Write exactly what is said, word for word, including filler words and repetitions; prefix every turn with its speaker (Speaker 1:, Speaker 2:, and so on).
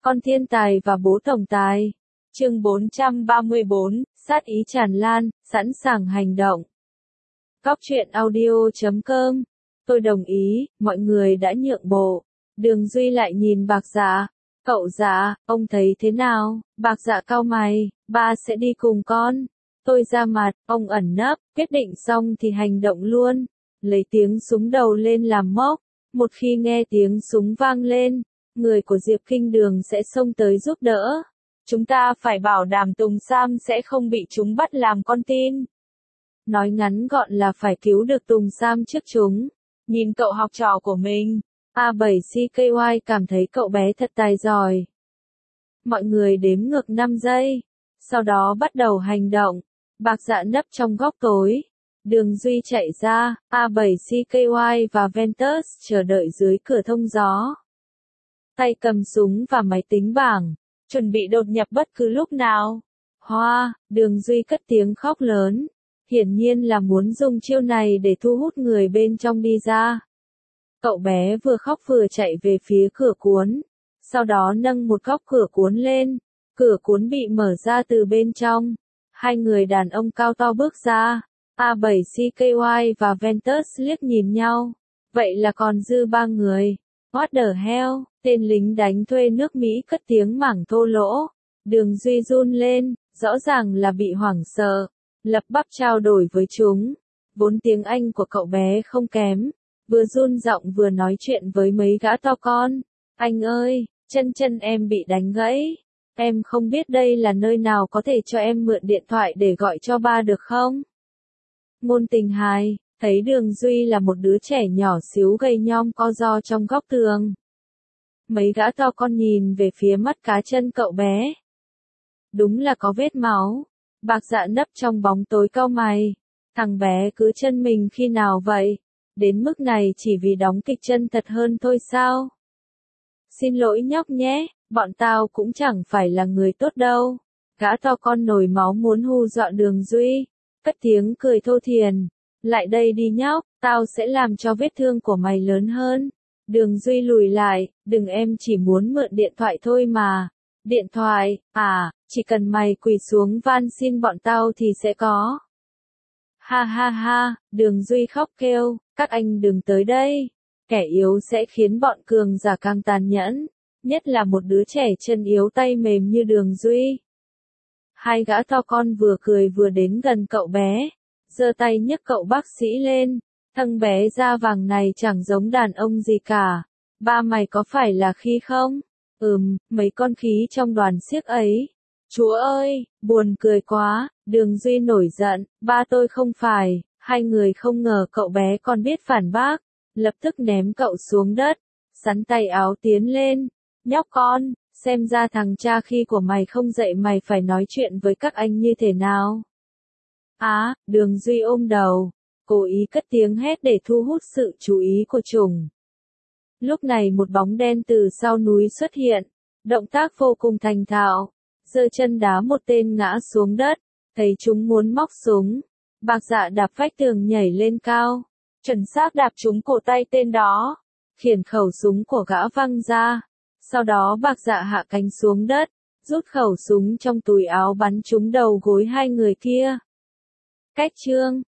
Speaker 1: Con thiên tài và bố tổng tài. Chương bốn trăm ba mươi bốn, sát ý tràn lan, sẵn sàng hành động. Góc truyện audio chấm com. Tôi đồng ý, mọi người đã nhượng bộ. Đường Duy lại nhìn Bạc Dạ. Cậu Dạ, ông thấy thế nào? Bạc Dạ cau mày, ba sẽ đi cùng con. Tôi ra mặt, ông ẩn nấp, quyết định xong thì hành động luôn. Lấy tiếng súng đầu lên làm mốc. Một khi nghe tiếng súng vang lên, người của Diệp Kinh Đường sẽ xông tới giúp đỡ. Chúng ta phải bảo đảm Tùng Sam sẽ không bị chúng bắt làm con tin. Nói ngắn gọn là phải cứu được Tùng Sam trước chúng. Nhìn cậu học trò của mình, A bảy C K Y cảm thấy cậu bé thật tài giỏi. Mọi người đếm ngược năm giây, sau đó bắt đầu hành động. Bạc Dạ nấp trong góc tối. Đường Duy chạy ra, A bảy C K Y và Ventus chờ đợi dưới cửa thông gió. Tay cầm súng và máy tính bảng, chuẩn bị đột nhập bất cứ lúc nào. Hoa, Đường Duy cất tiếng khóc lớn. Hiển nhiên là muốn dùng chiêu này để thu hút người bên trong đi ra. Cậu bé vừa khóc vừa chạy về phía cửa cuốn. Sau đó nâng một góc cửa cuốn lên. Cửa cuốn bị mở ra từ bên trong. Hai người đàn ông cao to bước ra. A bảy C K Y và Ventus liếc nhìn nhau. Vậy là còn dư ba người. What the hell? Tên lính đánh thuê nước Mỹ cất tiếng mảng thô lỗ. Đường Duy run lên, rõ ràng là bị hoảng sợ. Lập bắp trao đổi với chúng. Vốn tiếng Anh của cậu bé không kém. Vừa run giọng vừa nói chuyện với mấy gã to con. Anh ơi, chân chân em bị đánh gãy. Em không biết đây là nơi nào, có thể cho em mượn điện thoại để gọi cho ba được không? Ngôn Tình Hài, thấy Đường Duy là một đứa trẻ nhỏ xíu gầy nhom co ro trong góc tường. Mấy gã to con nhìn về phía mắt cá chân cậu bé. Đúng là có vết máu. Bạc Dạ nấp trong bóng tối cau mày. Thằng bé cứ chân mình khi nào vậy? Đến mức này chỉ vì đóng kịch chân thật hơn thôi sao? Xin lỗi nhóc nhé, bọn tao cũng chẳng phải là người tốt đâu. Gã to con nổi máu muốn hù dọa Đường Duy. Cất tiếng cười thô thiền. Lại đây đi nhóc, tao sẽ làm cho vết thương của mày lớn hơn. Đường Duy lùi lại, đừng, em chỉ muốn mượn điện thoại thôi mà. Điện thoại, à, chỉ cần mày quỳ xuống van xin bọn tao thì sẽ có. Ha ha ha, Đường Duy khóc kêu, các anh đừng tới đây. Kẻ yếu sẽ khiến bọn cường giả càng tàn nhẫn, nhất là một đứa trẻ chân yếu tay mềm như Đường Duy. Hai gã to con vừa cười vừa đến gần cậu bé, giơ tay nhấc cậu bác sĩ lên. Thằng bé da vàng này chẳng giống đàn ông gì cả. Ba mày có phải là khí không? Ừm, mấy con khí trong đoàn xiếc ấy. Chúa ơi, buồn cười quá. Đường Duy nổi giận, ba tôi không phải. Hai người không ngờ cậu bé còn biết phản bác, lập tức ném cậu xuống đất, sắn tay áo tiến lên. Nhóc con, xem ra thằng cha khi của mày không dạy mày phải nói chuyện với các anh như thế nào. Á, Đường Duy ôm đầu, cố ý cất tiếng hét để thu hút sự chú ý của chúng. Lúc này một bóng đen từ sau núi xuất hiện, động tác vô cùng thành thạo, giơ chân đá một tên ngã xuống đất, thấy chúng muốn móc súng. Bạc Dạ đạp vách tường nhảy lên cao, chuẩn xác đạp trúng cổ tay tên đó, khiển khẩu súng của gã văng ra. Sau đó Bạc Dạ hạ cánh xuống đất, rút khẩu súng trong túi áo bắn trúng đầu gối hai người kia. Cách chương